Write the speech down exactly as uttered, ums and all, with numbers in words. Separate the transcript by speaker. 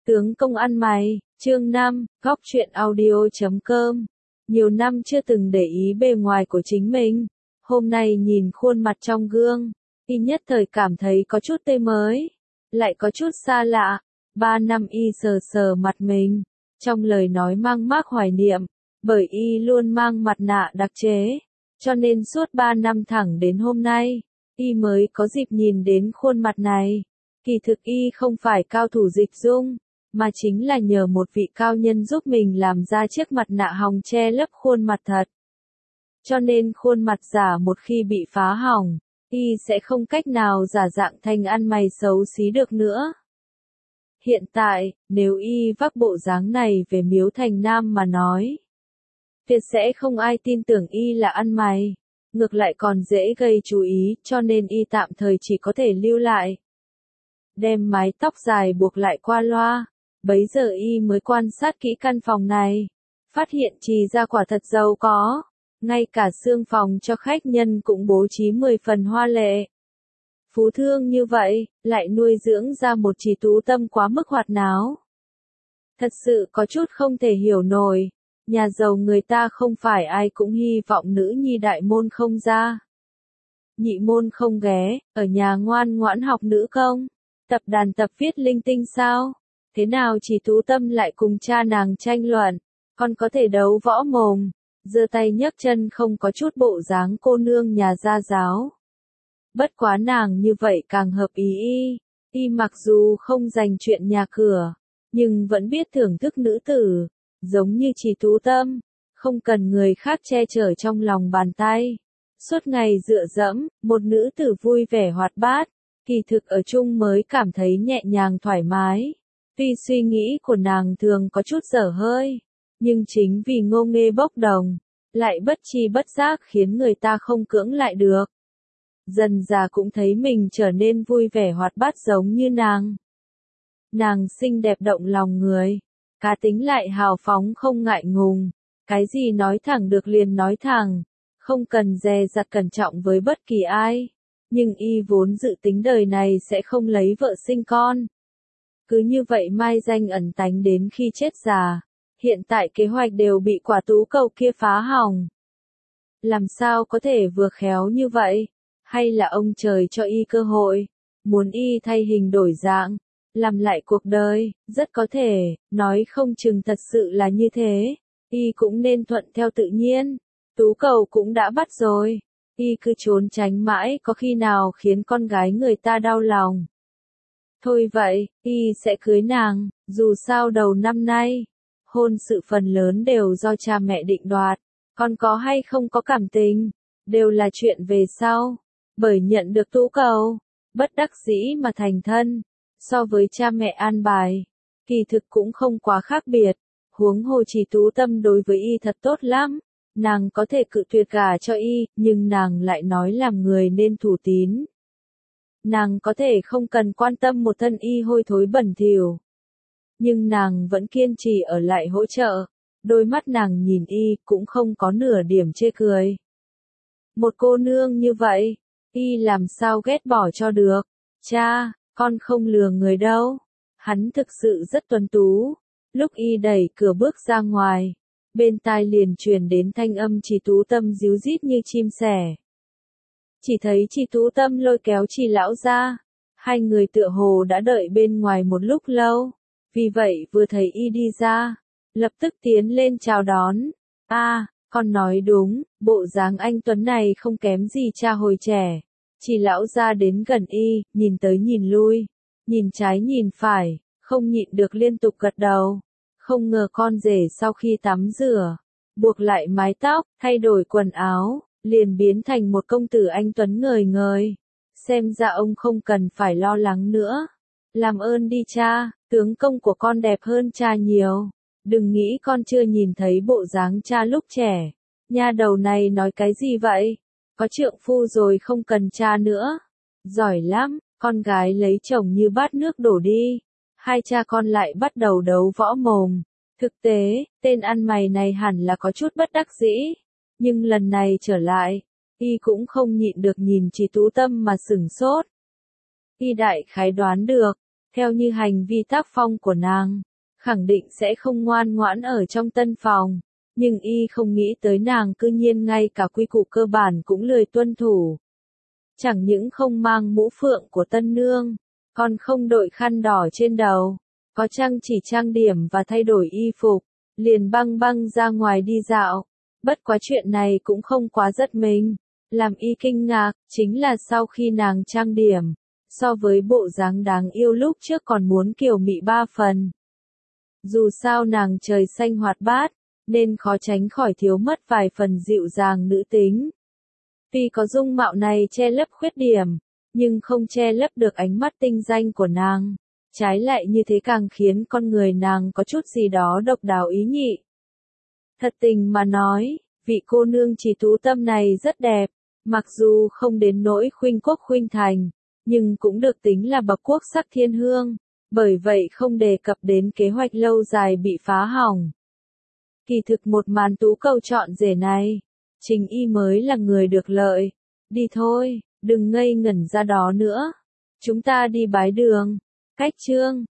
Speaker 1: Tướng công ăn mày, chương năm, góc truyện audio.com. Nhiều năm chưa từng để ý bề ngoài của chính mình. Hôm nay nhìn khuôn mặt trong gương, y nhất thời cảm thấy có chút tươi mới, lại có chút xa lạ. Ba năm y sờ sờ mặt mình, trong lời nói mang mác hoài niệm, bởi y luôn mang mặt nạ đặc chế, cho nên suốt ba năm thẳng đến hôm nay, y mới có dịp nhìn đến khuôn mặt này. Kỳ thực y không phải cao thủ dịch dung, mà chính là nhờ một vị cao nhân giúp mình làm ra chiếc mặt nạ hòng che lấp khuôn mặt thật. Cho nên khuôn mặt giả một khi bị phá hỏng, y sẽ không cách nào giả dạng thành ăn mày xấu xí được nữa. Hiện tại, nếu y vác bộ dáng này về miếu thành Nam mà nói, tuyệt sẽ không ai tin tưởng y là ăn mày, ngược lại còn dễ gây chú ý, cho nên y tạm thời chỉ có thể lưu lại. Đem mái tóc dài buộc lại qua loa, bấy giờ y mới quan sát kỹ căn phòng này, phát hiện Trì gia quả thật giàu có, ngay cả xương phòng cho khách nhân cũng bố trí mười phần hoa lệ. Phú thương như vậy, lại nuôi dưỡng ra một Trì Tú Tâm quá mức hoạt náo. Thật sự có chút không thể hiểu nổi, nhà giàu người ta không phải ai cũng hy vọng nữ nhi đại môn không ra. Nhị môn không ghé, ở nhà ngoan ngoãn học nữ công, tập đàn tập viết linh tinh sao? Thế nào Trì Tú Tâm lại cùng cha nàng tranh luận, còn có thể đấu võ mồm, giơ tay nhấc chân không có chút bộ dáng cô nương nhà gia giáo. Bất quá nàng như vậy càng hợp ý y, y mặc dù không dành chuyện nhà cửa, nhưng vẫn biết thưởng thức nữ tử, giống như Trì Tú Tâm, không cần người khác che chở trong lòng bàn tay. Suốt ngày dựa dẫm, một nữ tử vui vẻ hoạt bát, kỳ thực ở chung mới cảm thấy nhẹ nhàng thoải mái. Tuy suy nghĩ của nàng thường có chút dở hơi, nhưng chính vì ngô nghê bốc đồng, lại bất tri bất giác khiến người ta không cưỡng lại được. Dần già cũng thấy mình trở nên vui vẻ hoạt bát giống như nàng. Nàng xinh đẹp động lòng người, cá tính lại hào phóng không ngại ngùng, cái gì nói thẳng được liền nói thẳng, không cần dè dặt cẩn trọng với bất kỳ ai. Nhưng y vốn dự tính đời này sẽ không lấy vợ sinh con. Cứ như vậy mai danh ẩn tánh đến khi chết già, hiện tại kế hoạch đều bị quả tú cầu kia phá hỏng. Làm sao có thể vừa khéo như vậy? Hay là ông trời cho y cơ hội, muốn y thay hình đổi dạng, làm lại cuộc đời? Rất có thể, nói không chừng thật sự là như thế, y cũng nên thuận theo tự nhiên. Tú cầu cũng đã bắt rồi, y cứ trốn tránh mãi có khi nào khiến con gái người ta đau lòng. Thôi vậy, y sẽ cưới nàng, dù sao đầu năm nay, hôn sự phần lớn đều do cha mẹ định đoạt, còn có hay không có cảm tình, đều là chuyện về sau. Bởi nhận được tú cầu, bất đắc dĩ mà thành thân, so với cha mẹ an bài, kỳ thực cũng không quá khác biệt, huống hồ Trì Tú Tâm đối với y thật tốt lắm. Nàng có thể cự tuyệt gả cho y, nhưng nàng lại nói làm người nên thủ tín. Nàng có thể không cần quan tâm một thân y hôi thối bẩn thỉu, nhưng nàng vẫn kiên trì ở lại hỗ trợ. Đôi mắt nàng nhìn y cũng không có nửa điểm chê cười. Một cô nương như vậy, y làm sao ghét bỏ cho được? Cha, con không lừa người đâu. Hắn thực sự rất tuấn tú. Lúc y đẩy cửa bước ra ngoài, bên tai liền truyền đến thanh âm Trì Tú Tâm ríu rít như chim sẻ. Chỉ thấy Trì Tú Tâm lôi kéo Trì lão ra, hai người tựa hồ đã đợi bên ngoài một lúc lâu, vì vậy vừa thấy y đi ra, lập tức tiến lên chào đón. A, à, con nói đúng, bộ dáng anh tuấn này không kém gì cha hồi trẻ. Trì lão ra đến gần y, nhìn tới nhìn lui, nhìn trái nhìn phải, không nhịn được liên tục gật đầu. Không ngờ con rể sau khi tắm rửa, buộc lại mái tóc, thay đổi quần áo, liền biến thành một công tử anh tuấn ngời ngời. Xem ra ông không cần phải lo lắng nữa. Làm ơn đi cha, tướng công của con đẹp hơn cha nhiều. Đừng nghĩ con chưa nhìn thấy bộ dáng cha lúc trẻ. Nha đầu này nói cái gì vậy? Có trượng phu rồi không cần cha nữa. Giỏi lắm, con gái lấy chồng như bát nước đổ đi. Hai cha con lại bắt đầu đấu võ mồm. Thực tế, tên ăn mày này hẳn là có chút bất đắc dĩ. Nhưng lần này trở lại, y cũng không nhịn được nhìn Trì Tú Tâm mà sửng sốt. Y đại khái đoán được, theo như hành vi tác phong của nàng, khẳng định sẽ không ngoan ngoãn ở trong tân phòng, nhưng y không nghĩ tới nàng cư nhiên ngay cả quy củ cơ bản cũng lười tuân thủ. Chẳng những không mang mũ phượng của tân nương, còn không đội khăn đỏ trên đầu, có chăng chỉ trang điểm và thay đổi y phục, liền băng băng ra ngoài đi dạo. Bất quá chuyện này cũng không quá giật mình, làm y kinh ngạc, chính là sau khi nàng trang điểm, so với bộ dáng đáng yêu lúc trước còn muốn kiều mị ba phần. Dù sao nàng trời xanh hoạt bát, nên khó tránh khỏi thiếu mất vài phần dịu dàng nữ tính. Tuy có dung mạo này che lấp khuyết điểm, nhưng không che lấp được ánh mắt tinh danh của nàng. Trái lại như thế càng khiến con người nàng có chút gì đó độc đáo ý nhị. Thật tình mà nói, vị cô nương Trì Tú Tâm này rất đẹp, mặc dù không đến nỗi khuynh quốc khuynh thành, nhưng cũng được tính là bậc quốc sắc thiên hương, bởi vậy không đề cập đến kế hoạch lâu dài bị phá hỏng. Kỳ thực một màn tú cầu chọn rể này, chính y mới là người được lợi. Đi thôi, đừng ngây ngẩn ra đó nữa. Chúng ta đi bái đường. Cách chương